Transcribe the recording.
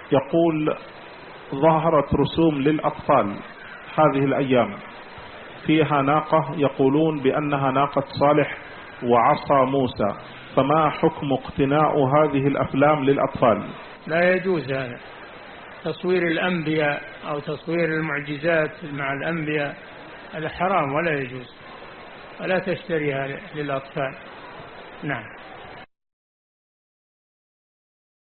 يقول: ظهرت رسوم للأطفال هذه الأيام فيها ناقة يقولون بأنها ناقة صالح وعصا موسى، فما حكم اقتناء هذه الأفلام للأطفال؟ لا يجوز هذا، تصوير الأنبياء أو تصوير المعجزات مع الأنبياء هذا حرام ولا يجوز، ولا تشتريها للأطفال. نعم.